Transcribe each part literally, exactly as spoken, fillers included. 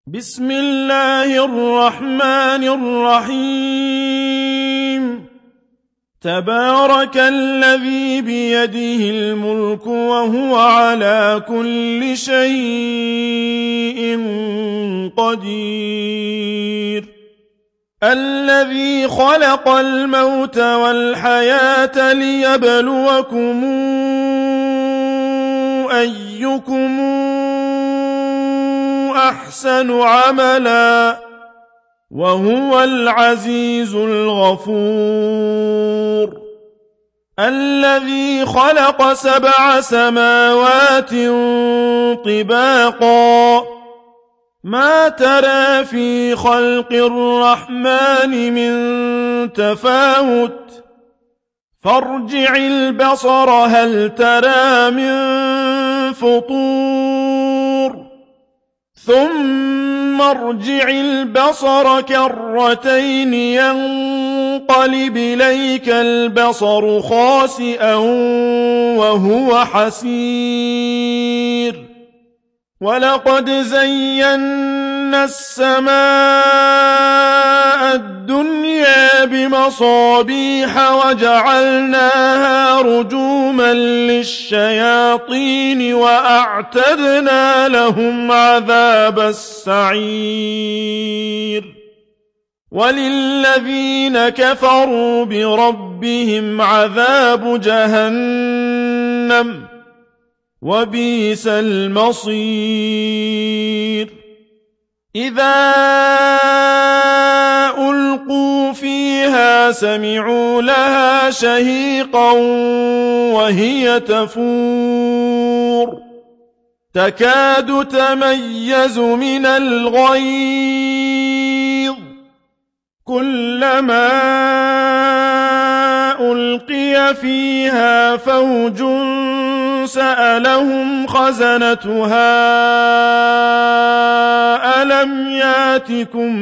بسم الله الرحمن الرحيم. تبارك الذي بيده الملك وهو على كل شيء قدير. الذي خلق الموت والحياة ليبلوكم أيكم أحسن عملا وهو العزيز الغفور. الذي خلق سبع سماوات طباقا ما ترى في خلق الرحمن من تفاوت فارجع البصر هل ترى من فطور ثم ارجع البصر كرتين ينقلب إليك البصر خاسئا وهو حسير. ولقد زينا السماء الدنيا بمصابيح وجعلناها رجوما للشياطين وأعتدنا لهم عذاب السعير. وللذين كفروا بربهم عذاب جهنم وبئس المصير. إذا ألقوا فيها سمعوا لها شهيقا وهي تفور تكاد تميز من الغيظ كلما ألقي فيها فوج سألهم خزنتها ألم ياتكم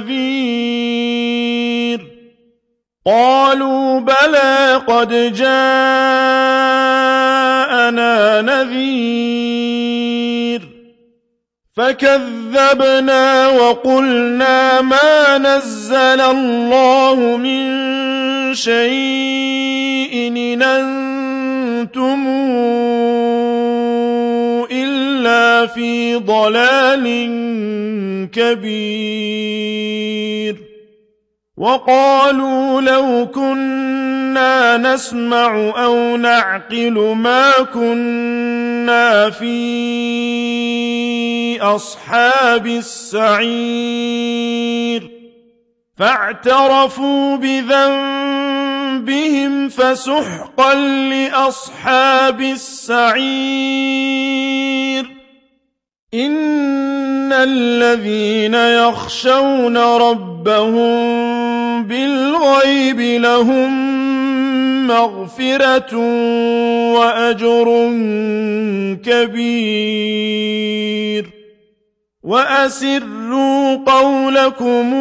نذير قالوا بلى قد جاءنا نذير فكذبنا وقلنا ما نزل الله من شيء إن أنتم إلا في ضلال كبير. وقالوا لو كنا نسمع أو نعقل ما كنا في أصحاب السعير فاعترفوا بذنبهم فسحقا لأصحاب السعير. إن الذين يخشون ربهم بالغيب لهم مغفرة وأجر كبير. وأسروا قولكم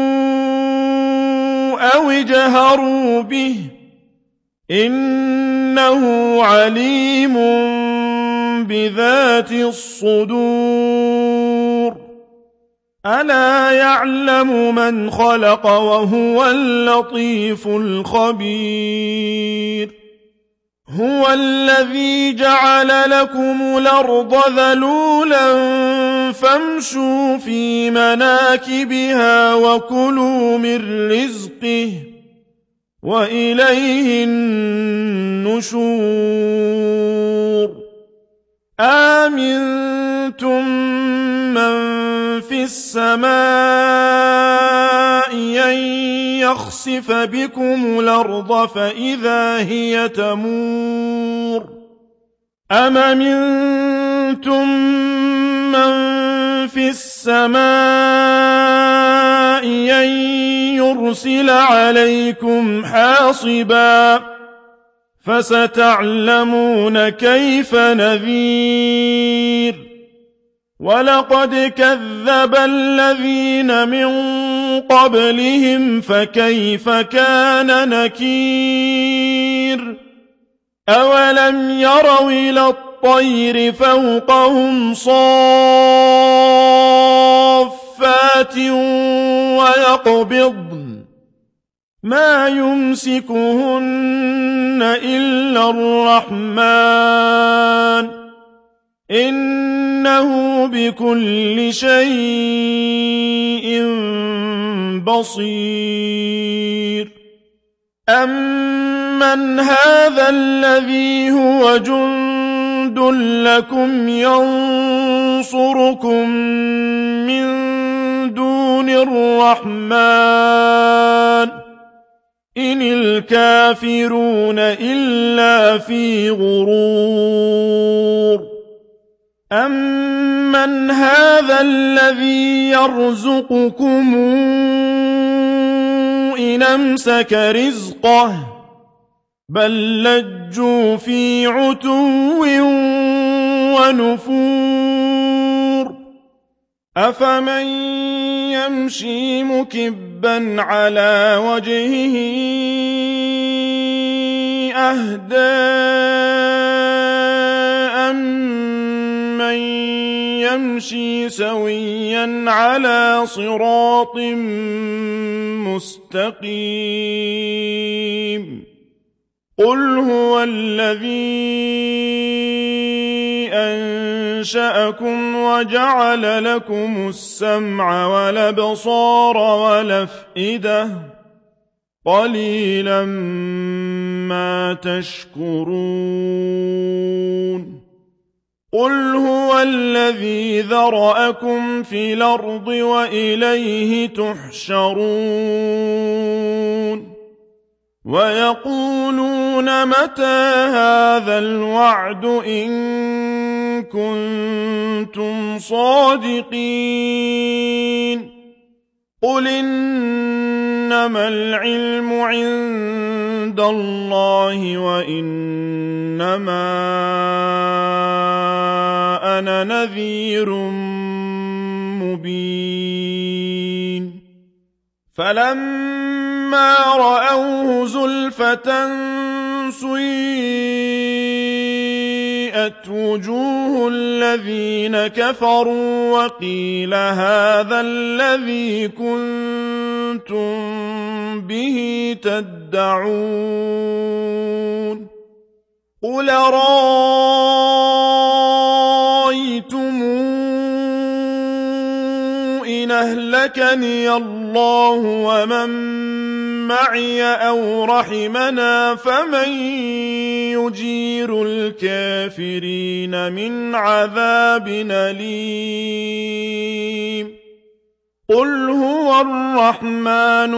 أو اجهروا به إنه عليم بذات الصدور. ألا يعلم من خلق وهو اللطيف الخبير. هو الذي جعل لكم الأرض ذلولا فامشوا في مناكبها وكلوا من رزقه وإليه النشور. آمنتم من في السماء أن يخسف بكم الأرض فإذا هي تمور أم أمنتم من في السماء أن يرسل عليكم حاصبا فستعلمون كيف نذير. ولقد كذب الذين من قبلهم فكيف كان نكير. أولم يروا إلى الطير فوقهم صافات سنبلات ويقبضن ما يمسكهن إلا الرحمن إنه بكل شيء بصير أمن هذا الذي هو جند لكم ينصركم من دون الرحمن إن الكافرون إلا في غرور أمن هذا الذي يرزقكم إن أمسك رزقه بل لجوا في عتو ونفور أفمن يمشي مكبا على وجهه أهدى أمن يمشي سويا على صراط مستقيم قل هو الذي أنشأكم وجعل لكم السمع والأبصار والأفئدة قليلا ما تشكرون قل هو الذي ذرأكم في الأرض وإليه تحشرون ويقولون متى هذا الوعد إن كنتم صادقين قل إنما العلم عند الله وإنما أنا نذير مبين فلما رأوه زلفة سيئت وجوه الذين كفروا وقيل هذا الذي كنتم به تدعون قل رأيتم إن أهلكني الله ومن معي أو رحمنا فمن يجير الكافرين من عذاب أليم قل هو الرحمن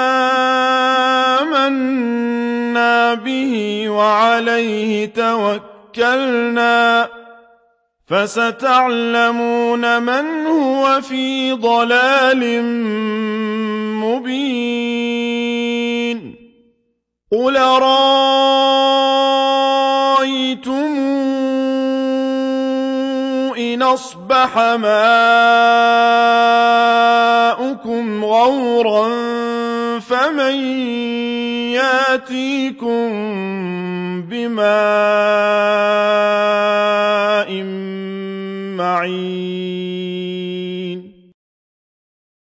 آمنا به وعليه توكلنا فستعلمون من هو في ضلال مبين قل رأيتم إن أصبح ماؤكم غورا فمن ياتيكم بماء معين